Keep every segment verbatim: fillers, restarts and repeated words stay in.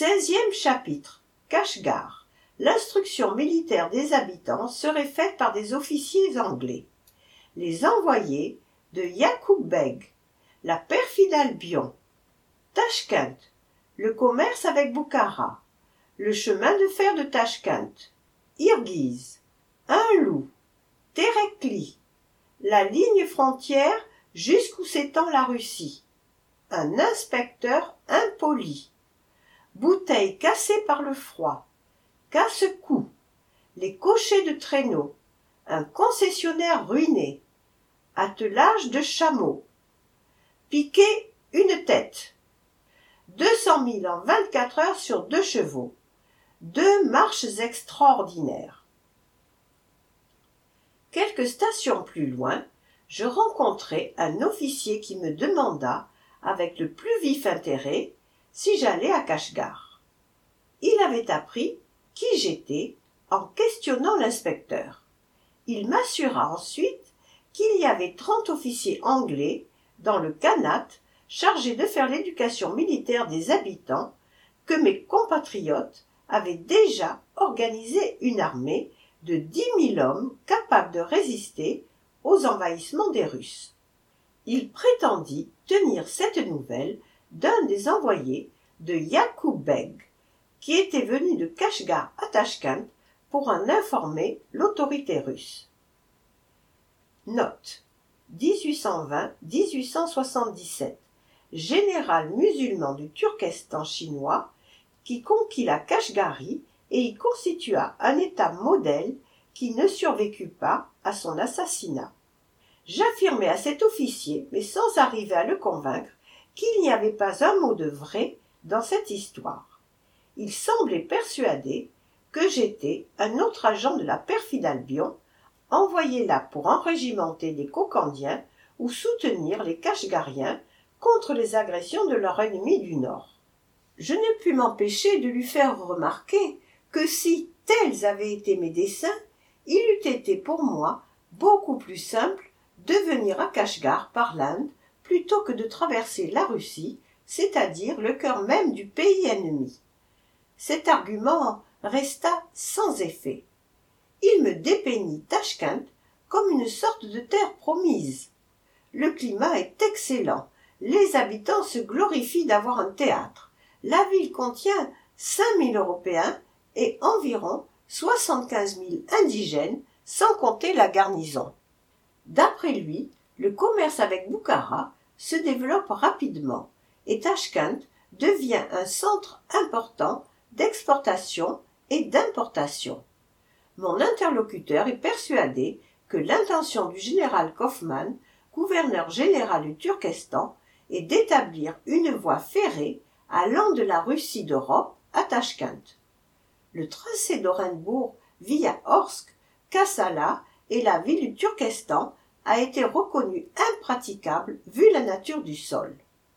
seizième chapitre. Kashgar. L'instruction militaire des habitants serait faite par des officiers anglais. Les envoyés de Yacoub Beg, la perfide Albion, Tashkent, le commerce avec Boukhara, le chemin de fer de Tashkent, Irguiz, un loup, Térékli, la ligne frontière jusqu'où s'étend la Russie, un inspecteur impoli, bouteilles cassées par le froid, casse-cou, les cochers de traîneaux, un concessionnaire ruiné, attelage de chameaux, piquer une tête, deux cent mille en vingt-quatre heures sur deux chevaux, deux marches extraordinaires. Quelques stations plus loin, je rencontrai un officier qui me demanda, avec le plus vif intérêt, si j'allais à Kashgar. Il avait appris qui j'étais en questionnant l'inspecteur. Il m'assura ensuite qu'il y avait trente officiers anglais dans le Khanat chargés de faire l'éducation militaire des habitants, que mes compatriotes avaient déjà organisé une armée de dix mille hommes capables de résister aux envahissements des Russes. Il prétendit tenir cette nouvelle d'un des envoyés de Yacoub Beg, qui était venu de Kashgar à Tashkent pour en informer l'autorité russe. Note dix-huit cent vingt à dix-huit cent soixante-dix-sept. Général musulman du Turkestan chinois qui conquit la Kashgarie et y constitua un État modèle qui ne survécut pas à son assassinat. J'affirmai à cet officier, mais sans arriver à le convaincre, qu'il n'y avait pas un mot de vrai dans cette histoire. Il semblait persuadé que j'étais un autre agent de la perfide Albion, envoyé là pour enrégimenter les Kokandiens ou soutenir les Kashgariens contre les agressions de leur ennemi du Nord. Je ne pus m'empêcher de lui faire remarquer que si tels avaient été mes desseins, il eût été pour moi beaucoup plus simple de venir à Kashgar par l'Inde plutôt que de traverser la Russie, c'est-à-dire le cœur même du pays ennemi. Cet argument resta sans effet. Il me dépeignit Tashkent comme une sorte de terre promise. Le climat est excellent, les habitants se glorifient d'avoir un théâtre. La ville contient cinq mille Européens et environ soixante-quinze mille indigènes, sans compter la garnison. D'après lui, le commerce avec Boukhara se développe rapidement et Tashkent devient un centre important d'exportation et d'importation. Mon interlocuteur est persuadé que l'intention du général Kaufmann, gouverneur général du Turkestan, est d'établir une voie ferrée allant de la Russie d'Europe à Tashkent. Le tracé d'Orenbourg via Orsk, Kassala et la ville du Turkestan a été reconnu impraticable vu la nature du sol.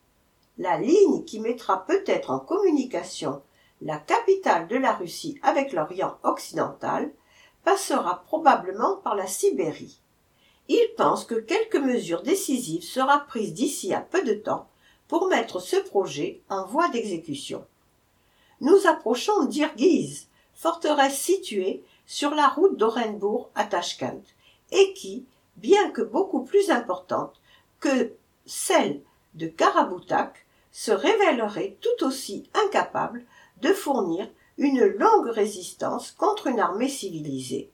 La ligne qui mettra peut-être en communication la capitale de la Russie avec l'Orient occidental passera probablement par la Sibérie. Il pense que quelque mesure décisive sera prise d'ici à peu de temps pour mettre ce projet en voie d'exécution. Nous approchons d'Irguiz, forteresse située sur la route d'Orenbourg à Tashkent, et qui, bien que beaucoup plus importante que celle de Karaboutak, se révélerait tout aussi incapable de fournir une longue résistance contre une armée civilisée.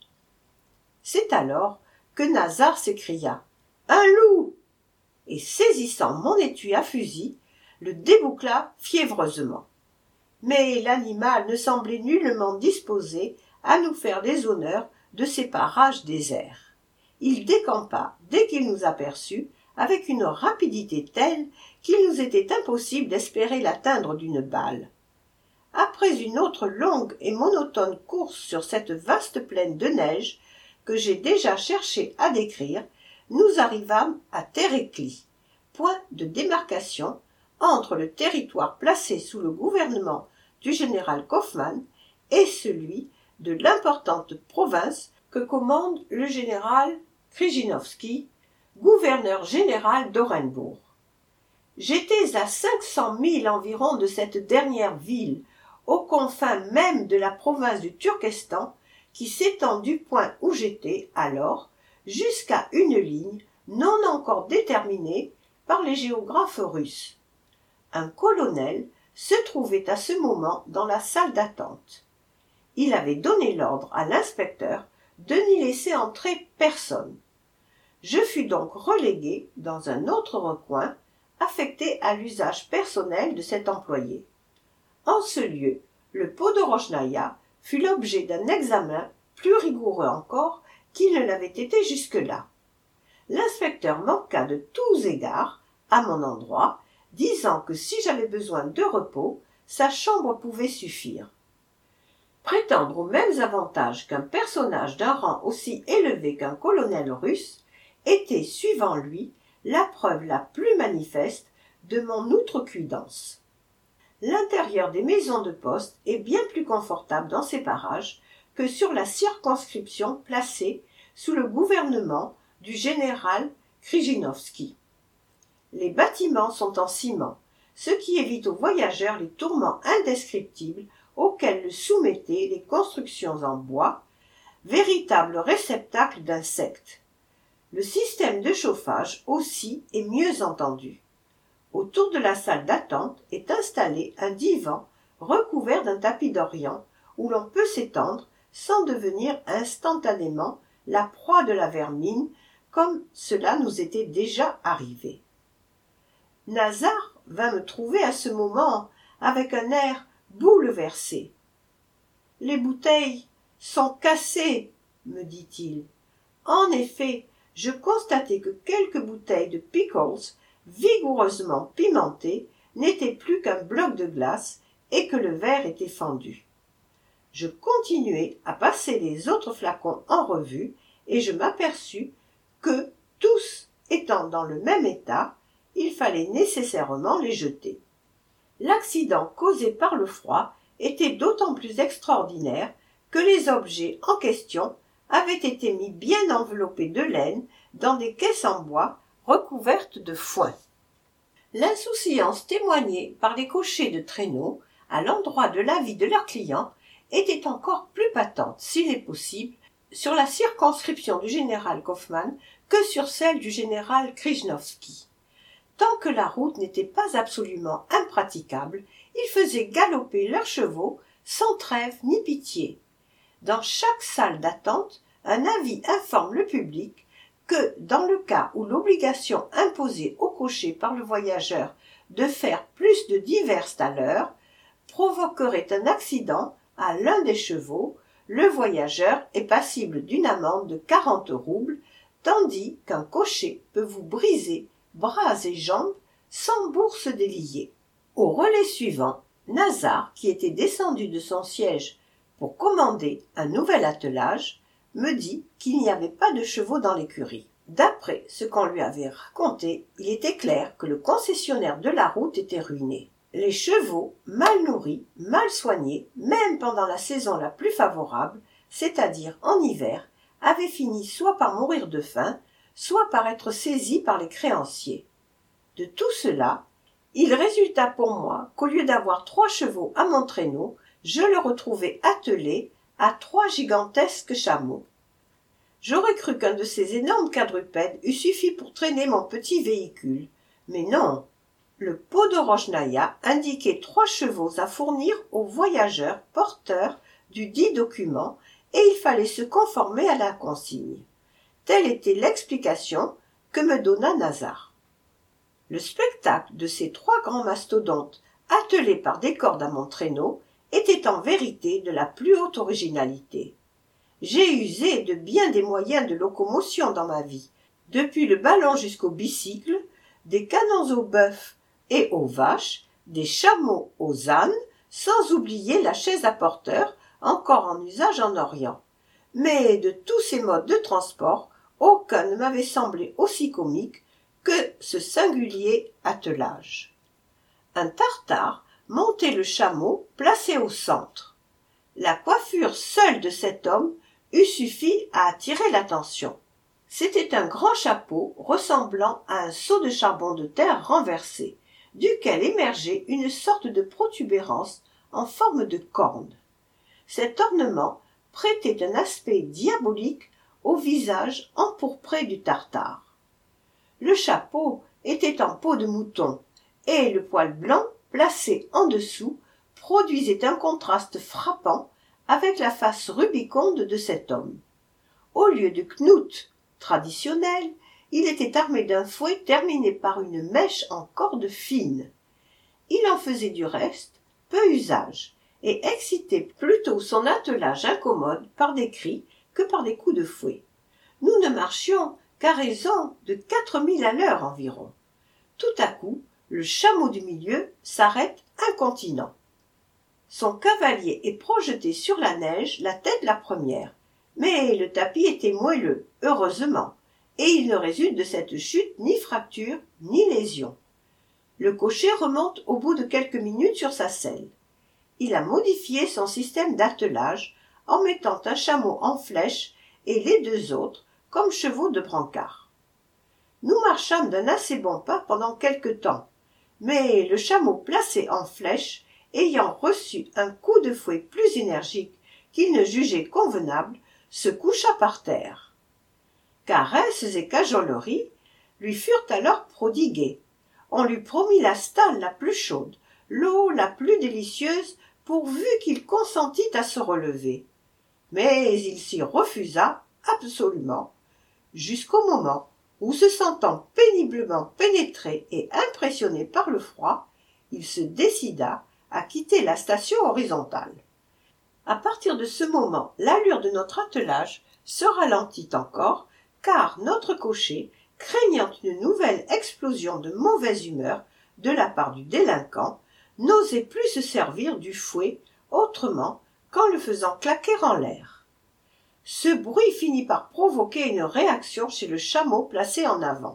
C'est alors que Nazar s'écria « Un loup !» et saisissant mon étui à fusil, le déboucla fiévreusement. Mais l'animal ne semblait nullement disposé à nous faire les honneurs de ces parages déserts. Il décampa dès qu'il nous aperçut avec une rapidité telle qu'il nous était impossible d'espérer l'atteindre d'une balle. Après une autre longue et monotone course sur cette vaste plaine de neige que j'ai déjà cherché à décrire, nous arrivâmes à Térékli, point de démarcation entre le territoire placé sous le gouvernement du général Kaufmann et celui de l'importante province que commande le général Krijinovski, gouverneur général d'Orenbourg. J'étais à cinq cents milles environ de cette dernière ville, aux confins même de la province du Turkestan, qui s'étend du point où j'étais alors jusqu'à une ligne non encore déterminée par les géographes russes. Un colonel se trouvait à ce moment dans la salle d'attente. Il avait donné l'ordre à l'inspecteur de n'y laisser entrer personne. Je fus donc relégué dans un autre recoin, affecté à l'usage personnel de cet employé. En ce lieu, le Podorojnaïa fut l'objet d'un examen plus rigoureux encore qu'il ne l'avait été jusque-là. L'inspecteur manqua de tous égards à mon endroit, disant que si j'avais besoin de repos, sa chambre pouvait suffire. Prétendre aux mêmes avantages qu'un personnage d'un rang aussi élevé qu'un colonel russe était, suivant lui, la preuve la plus manifeste de mon outrecuidance. L'intérieur des maisons de poste est bien plus confortable dans ces parages que sur la circonscription placée sous le gouvernement du général Krijinovski. Les bâtiments sont en ciment, ce qui évite aux voyageurs les tourments indescriptibles auxquels le soumettaient les constructions en bois, véritables réceptacles d'insectes. Le système de chauffage aussi est mieux entendu. Autour de la salle d'attente est installé un divan recouvert d'un tapis d'Orient où l'on peut s'étendre sans devenir instantanément la proie de la vermine comme cela nous était déjà arrivé. Nazar vint me trouver à ce moment avec un air bouleversé. « Les bouteilles sont cassées, me dit-il. En effet, je constatai que quelques bouteilles de pickles vigoureusement pimentées n'étaient plus qu'un bloc de glace et que le verre était fendu. Je continuai à passer les autres flacons en revue et je m'aperçus que, tous étant dans le même état, il fallait nécessairement les jeter. L'accident causé par le froid était d'autant plus extraordinaire que les objets en question avaient été mis bien enveloppés de laine dans des caisses en bois recouvertes de foin. L'insouciance témoignée par les cochers de traîneau à l'endroit de l'avis de leurs clients était encore plus patente, s'il est possible, sur la circonscription du général Kaufmann que sur celle du général Krijinovski. Tant que la route n'était pas absolument impraticable, ils faisaient galoper leurs chevaux sans trêve ni pitié. Dans chaque salle d'attente, un avis informe le public que, dans le cas où l'obligation imposée au cocher par le voyageur de faire plus de dix verstes à l'heure provoquerait un accident à l'un des chevaux, le voyageur est passible d'une amende de quarante roubles, tandis qu'un cocher peut vous briser bras et jambes sans bourse déliée. Au relais suivant, Nazar, qui était descendu de son siège pour commander un nouvel attelage, me dit qu'il n'y avait pas de chevaux dans l'écurie. D'après ce qu'on lui avait raconté, il était clair que le concessionnaire de la route était ruiné. Les chevaux, mal nourris, mal soignés, même pendant la saison la plus favorable, c'est-à-dire en hiver, avaient fini soit par mourir de faim, soit par être saisis par les créanciers. De tout cela, il résulta pour moi qu'au lieu d'avoir trois chevaux à mon traîneau, je le retrouvai attelé à trois gigantesques chameaux. J'aurais cru qu'un de ces énormes quadrupèdes eût suffi pour traîner mon petit véhicule, mais non. Le Podorojnaïa indiquait trois chevaux à fournir aux voyageurs porteurs du dit document et il fallait se conformer à la consigne. Telle était l'explication que me donna Nazar. Le spectacle de ces trois grands mastodontes attelés par des cordes à mon traîneau était en vérité de la plus haute originalité. J'ai usé de bien des moyens de locomotion dans ma vie, depuis le ballon jusqu'au bicycle, des canons au bœuf et aux vaches, des chameaux aux ânes, sans oublier la chaise à porteur, encore en usage en Orient. Mais de tous ces modes de transport, aucun ne m'avait semblé aussi comique que ce singulier attelage. Un tartare montait le chameau placé au centre. La coiffure seule de cet homme eût suffi à attirer l'attention. C'était un grand chapeau ressemblant à un seau de charbon de terre renversé, duquel émergeait une sorte de protubérance en forme de corne. Cet ornement prêtait un aspect diabolique au visage empourpré du Tartare. Le chapeau était en peau de mouton, et le poil blanc, placé en dessous, produisait un contraste frappant avec la face rubiconde de cet homme. Au lieu de knout traditionnel, il était armé d'un fouet terminé par une mèche en corde fine. Il en faisait du reste peu usage, et excitait plutôt son attelage incommode par des cris que par des coups de fouet. Nous ne marchions qu'à raison de quatre milles à l'heure environ. Tout à coup, le chameau du milieu s'arrête incontinent. Son cavalier est projeté sur la neige, la tête la première. Mais le tapis était moelleux, heureusement, et il ne résulte de cette chute ni fracture, ni lésion. Le cocher remonte au bout de quelques minutes sur sa selle. Il a modifié son système d'attelage en mettant un chameau en flèche et les deux autres comme chevaux de brancard. Nous marchâmes d'un assez bon pas pendant quelque temps, mais le chameau placé en flèche, ayant reçu un coup de fouet plus énergique qu'il ne jugeait convenable, se coucha par terre. Caresses et cajoleries lui furent alors prodiguées. On lui promit la stalle la plus chaude, l'eau la plus délicieuse, pourvu qu'il consentît à se relever. Mais il s'y refusa absolument, jusqu'au moment où, se sentant péniblement pénétré et impressionné par le froid, il se décida à quitter la station horizontale. À partir de ce moment, l'allure de notre attelage se ralentit encore, car notre cocher, craignant une nouvelle explosion de mauvaise humeur de la part du délinquant, n'osait plus se servir du fouet autrement qu'en le faisant claquer en l'air. Ce bruit finit par provoquer une réaction chez le chameau placé en avant.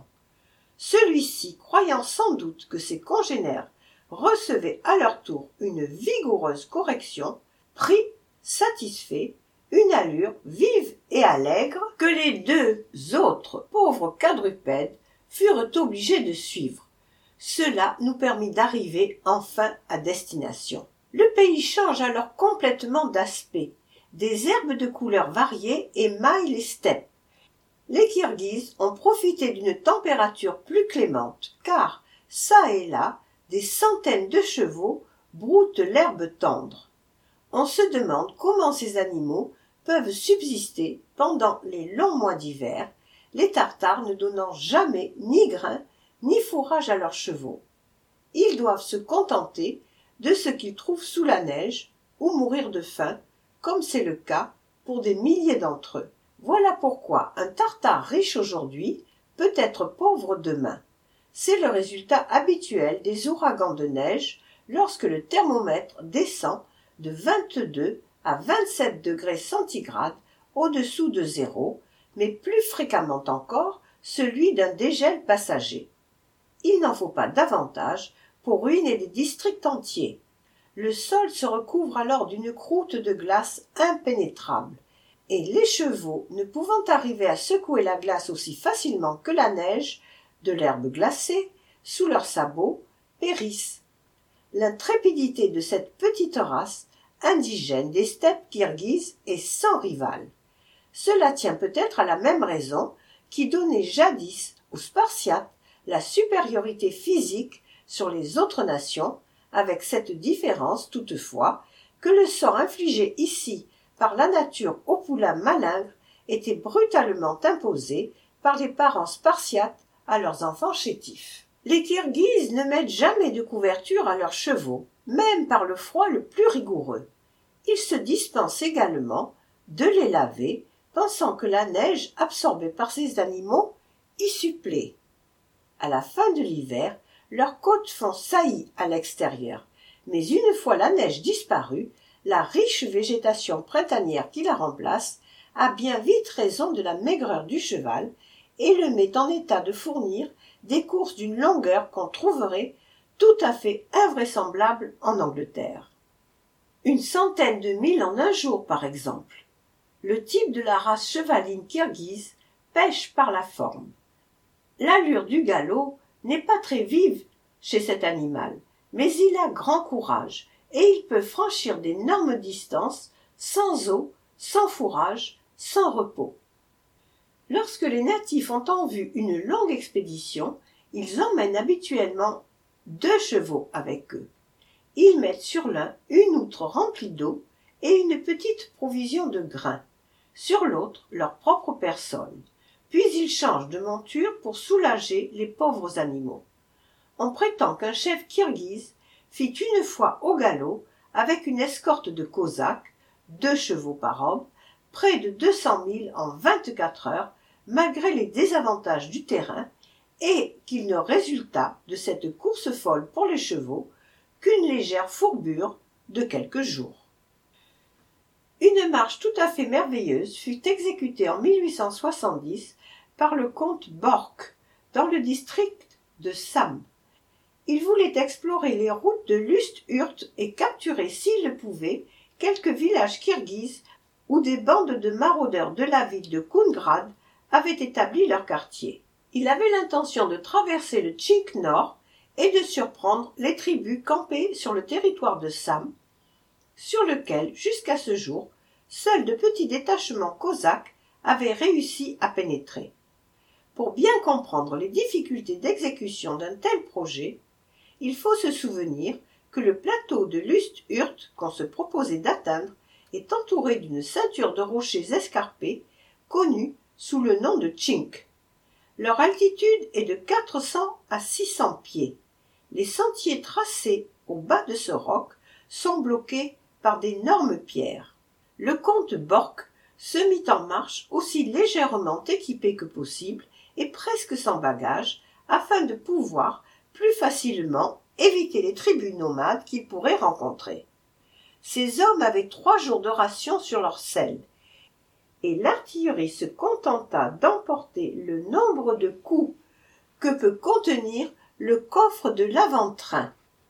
Celui-ci, croyant sans doute que ses congénères recevaient à leur tour une vigoureuse correction, prit, satisfait, une allure vive et allègre que les deux autres pauvres quadrupèdes furent obligés de suivre. Cela nous permit d'arriver enfin à destination. Le pays change alors complètement d'aspect. Des herbes de couleurs variées émaillent les steppes. Les Kirghizes ont profité d'une température plus clémente, car, çà et là, des centaines de chevaux broutent l'herbe tendre. On se demande comment ces animaux peuvent subsister pendant les longs mois d'hiver, les Tartares ne donnant jamais ni grain ni fourrage à leurs chevaux. Ils doivent se contenter de ce qu'ils trouvent sous la neige ou mourir de faim, comme c'est le cas pour des milliers d'entre eux. Voilà pourquoi un Tartare riche aujourd'hui peut être pauvre demain. C'est le résultat habituel des ouragans de neige lorsque le thermomètre descend de vingt-deux à vingt-sept degrés centigrades au-dessous de zéro, mais plus fréquemment encore celui d'un dégel passager. Il n'en faut pas davantage pour ruiner des districts entiers. Le sol se recouvre alors d'une croûte de glace impénétrable, et les chevaux, ne pouvant arriver à secouer la glace aussi facilement que la neige, de l'herbe glacée, sous leurs sabots, périssent. L'intrépidité de cette petite race indigène des steppes kirghizes est sans rivale. Cela tient peut-être à la même raison qui donnait jadis aux Spartiates la supériorité physique sur les autres nations, avec cette différence toutefois que le sort infligé ici par la nature aux poulains malingres était brutalement imposé par les parents spartiates à leurs enfants chétifs. Les Kirghizes ne mettent jamais de couverture à leurs chevaux, même par le froid le plus rigoureux. Ils se dispensent également de les laver, pensant que la neige absorbée par ces animaux y supplée. À la fin de l'hiver, leurs côtes font saillie à l'extérieur, mais une fois la neige disparue, la riche végétation printanière qui la remplace a bien vite raison de la maigreur du cheval et le met en état de fournir des courses d'une longueur qu'on trouverait tout à fait invraisemblable en Angleterre. Une centaine de milles en un jour, par exemple. Le type de la race chevaline kirghize pêche par la forme. L'allure du galop n'est pas très vive chez cet animal, mais il a grand courage et il peut franchir d'énormes distances sans eau, sans fourrage, sans repos. Lorsque les natifs ont en vue une longue expédition, ils emmènent habituellement deux chevaux avec eux. Ils mettent sur l'un une outre remplie d'eau et une petite provision de grains, sur l'autre leur propre personne, puis ils changent de monture pour soulager les pauvres animaux. On prétend qu'un chef kirghize fit une fois au galop, avec une escorte de cosaques, deux chevaux par homme, près de deux cents milles en vingt-quatre heures, malgré les désavantages du terrain, et qu'il ne résulta de cette course folle pour les chevaux qu'une légère fourbure de quelques jours. Une marche tout à fait merveilleuse fut exécutée en mille huit cent soixante-dix par le comte Borck, dans le district de Sam. Il voulait explorer les routes de l'Ust-Urt et capturer, s'il le pouvait, quelques villages kirghizes où des bandes de maraudeurs de la ville de Koungrad avaient établi leur quartier. Il avait l'intention de traverser le Tchink Nord et de surprendre les tribus campées sur le territoire de Sam, sur lequel, jusqu'à ce jour, seuls de petits détachements cosaques avaient réussi à pénétrer. Pour bien comprendre les difficultés d'exécution d'un tel projet, il faut se souvenir que le plateau de l'Ust-Urt qu'on se proposait d'atteindre est entouré d'une ceinture de rochers escarpés connus sous le nom de Tchink. Leur altitude est de quatre cents à six cents pieds. Les sentiers tracés au bas de ce roc sont bloqués par d'énormes pierres. Le comte Borck se mit en marche aussi légèrement équipé que possible et presque sans bagages, afin de pouvoir plus facilement éviter les tribus nomades qu'il pourrait rencontrer. Ces hommes avaient trois jours de ration sur leur selle, et l'artillerie se contenta d'emporter le nombre de coups que peut contenir le coffre de l'avant-train.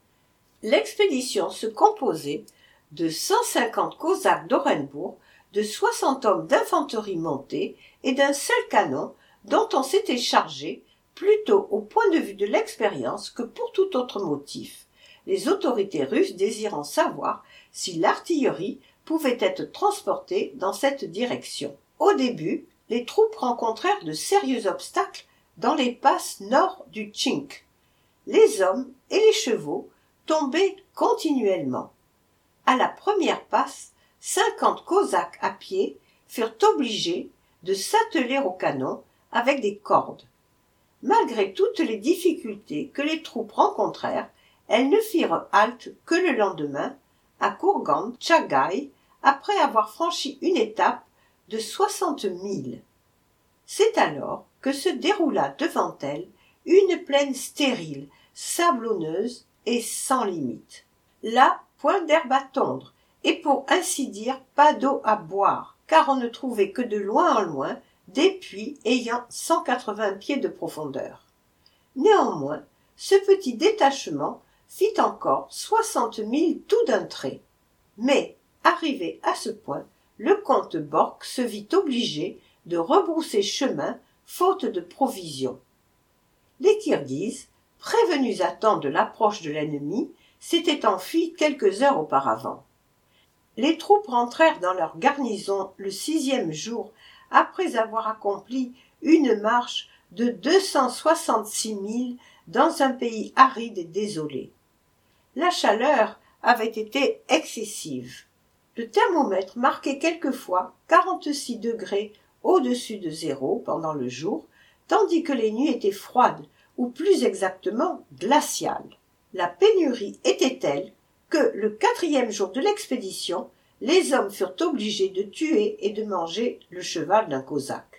L'expédition se composait de cent cinquante cosaques d'Orenbourg, de soixante hommes d'infanterie montée et d'un seul canon dont on s'était chargé plutôt au point de vue de l'expérience que pour tout autre motif, les autorités russes désirant savoir si l'artillerie pouvait être transportée dans cette direction. Au début, les troupes rencontrèrent de sérieux obstacles dans les passes nord du Tchink. Les hommes et les chevaux tombaient continuellement. À la première passe, cinquante cosaques à pied furent obligés de s'atteler au canon avec des cordes. Malgré toutes les difficultés que les troupes rencontrèrent, elles ne firent halte que le lendemain, à Kourgan Tchagaï, après avoir franchi une étape de soixante milles. C'est alors que se déroula devant elles une plaine stérile, sablonneuse et sans limite. Là, point d'herbe à tondre, et pour ainsi dire pas d'eau à boire, car on ne trouvait que de loin en loin des puits ayant cent quatre-vingts pieds de profondeur. Néanmoins, ce petit détachement fit encore soixante milles tout d'un trait. Mais, arrivé à ce point, le comte Borck se vit obligé de rebrousser chemin, faute de provisions. Les Kirghizes, prévenus à temps de l'approche de l'ennemi, s'étaient enfuis quelques heures auparavant. Les troupes rentrèrent dans leur garnison le sixième jour, après avoir accompli une marche de deux cent soixante-six milles dans un pays aride et désolé. La chaleur avait été excessive. Le thermomètre marquait quelquefois quarante-six degrés au-dessus de zéro pendant le jour, tandis que les nuits étaient froides, ou plus exactement glaciales. La pénurie était telle que, le quatrième jour de l'expédition, les hommes furent obligés de tuer et de manger le cheval d'un cosaque.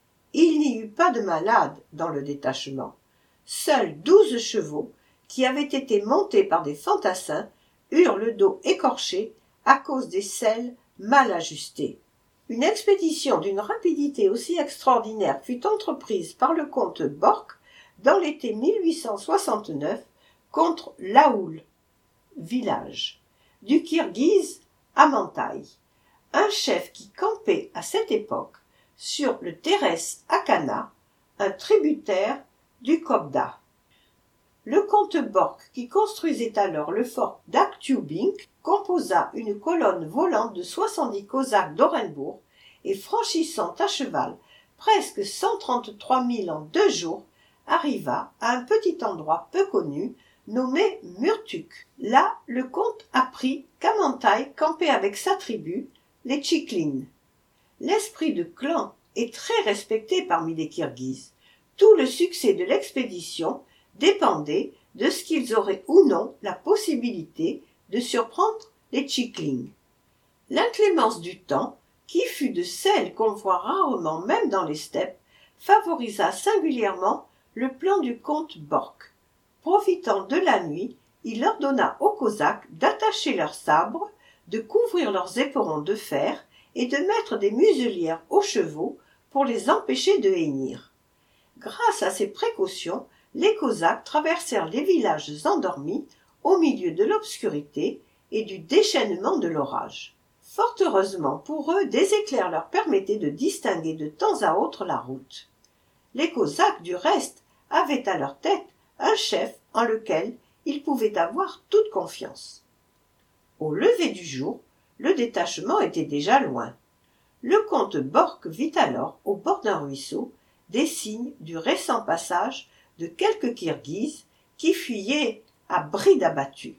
Il n'y eut pas de malades dans le détachement. Seuls douze chevaux, qui avaient été montés par des fantassins, eurent le dos écorché à cause des selles mal ajustées. Une expédition d'une rapidité aussi extraordinaire fut entreprise par le comte Borck dans l'été mille huit cent soixante-neuf contre Laoul, village, du Kirghiz Amantaï, un chef qui campait à cette époque sur le Terès Akana, un tributaire du Kobda. Le comte Bork, qui construisait alors le fort d'Aktubing, composa une colonne volante de soixante-dix cosaques d'Orenbourg et, franchissant à cheval presque cent trente-trois milles en deux jours, arriva à un petit endroit peu connu nommé Murtuk. Là, le comte apprit qu'Amantai campait avec sa tribu, les Tchiklines. L'esprit de clan est très respecté parmi les Kirghizes. Tout le succès de l'expédition dépendait de ce qu'ils auraient ou non la possibilité de surprendre les Tchiklines. L'inclémence du temps, qui fut de celle qu'on voit rarement même dans les steppes, favorisa singulièrement le plan du comte Bork. Profitant de la nuit, il ordonna aux Cosaques d'attacher leurs sabres, de couvrir leurs éperons de fer et de mettre des muselières aux chevaux pour les empêcher de hennir. Grâce à ces précautions, les Cosaques traversèrent les villages endormis au milieu de l'obscurité et du déchaînement de l'orage. Fort heureusement pour eux, des éclairs leur permettaient de distinguer de temps à autre la route. Les Cosaques, du reste, avaient à leur tête un chef en lequel ils pouvaient avoir toute confiance. Au lever du jour, le détachement était déjà loin. Le comte Bork vit alors, au bord d'un ruisseau, des signes du récent passage de quelques Kirghizes qui fuyaient à bride abattue.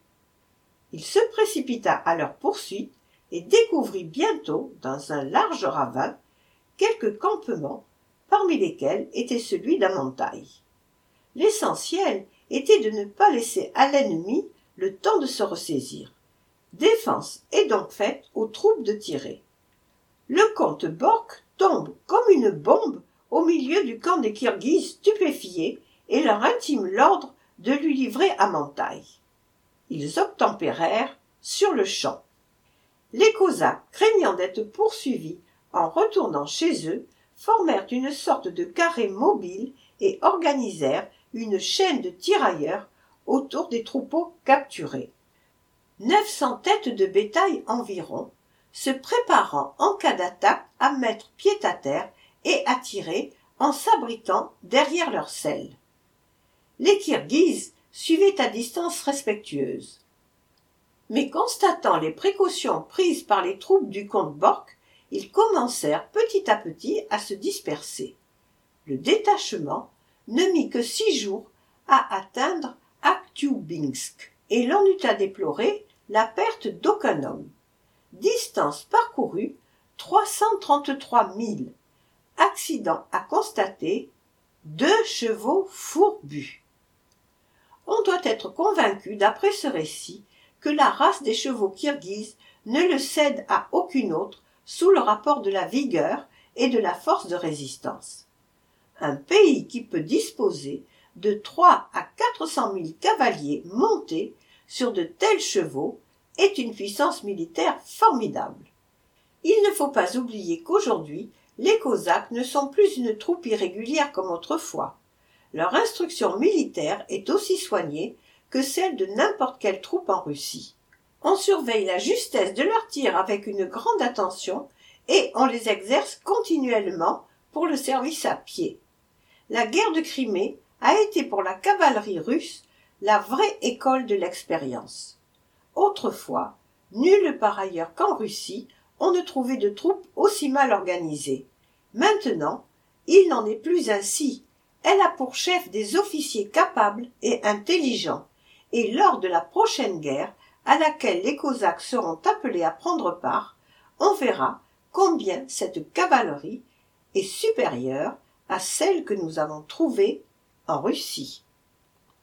Il se précipita à leur poursuite et découvrit bientôt, dans un large ravin, quelques campements, parmi lesquels était celui d'Amantai. L'essentiel était de ne pas laisser à l'ennemi le temps de se ressaisir. Défense est donc faite aux troupes de tirer. Le comte Bork tombe comme une bombe au milieu du camp des Kirghizes stupéfiés et leur intime l'ordre de lui livrer Amantai. Ils obtempérèrent sur le champ. Les Cosaques, craignant d'être poursuivis en retournant chez eux, formèrent une sorte de carré mobile et organisèrent une chaîne de tirailleurs autour des troupeaux capturés. Neuf cents têtes de bétail environ, se préparant en cas d'attaque à mettre pied à terre et à tirer en s'abritant derrière leurs selles. Les Kirghizes suivaient à distance respectueuse. Mais constatant les précautions prises par les troupes du comte Bork, ils commencèrent petit à petit à se disperser. Le détachement ne mit que six jours à atteindre Aktubinsk, et l'on eut à déplorer la perte d'aucun homme. Distance parcourue trois cent trente-trois milles. Accident à constater, deux chevaux fourbus. On doit être convaincu, d'après ce récit, que la race des chevaux kirghizes ne le cède à aucune autre sous le rapport de la vigueur et de la force de résistance. Un pays qui peut disposer de trois à quatre cent mille cavaliers montés sur de tels chevaux est une puissance militaire formidable. Il ne faut pas oublier qu'aujourd'hui, les Cosaques ne sont plus une troupe irrégulière comme autrefois. Leur instruction militaire est aussi soignée que celle de n'importe quelle troupe en Russie. On surveille la justesse de leurs tirs avec une grande attention et on les exerce continuellement pour le service à pied. La guerre de Crimée a été pour la cavalerie russe la vraie école de l'expérience. Autrefois, nulle part ailleurs qu'en Russie, on ne trouvait de troupes aussi mal organisées. Maintenant, il n'en est plus ainsi. Elle a pour chef des officiers capables et intelligents. Et lors de la prochaine guerre, à laquelle les Cosaques seront appelés à prendre part, on verra combien cette cavalerie est supérieure à celle que nous avons trouvée en Russie.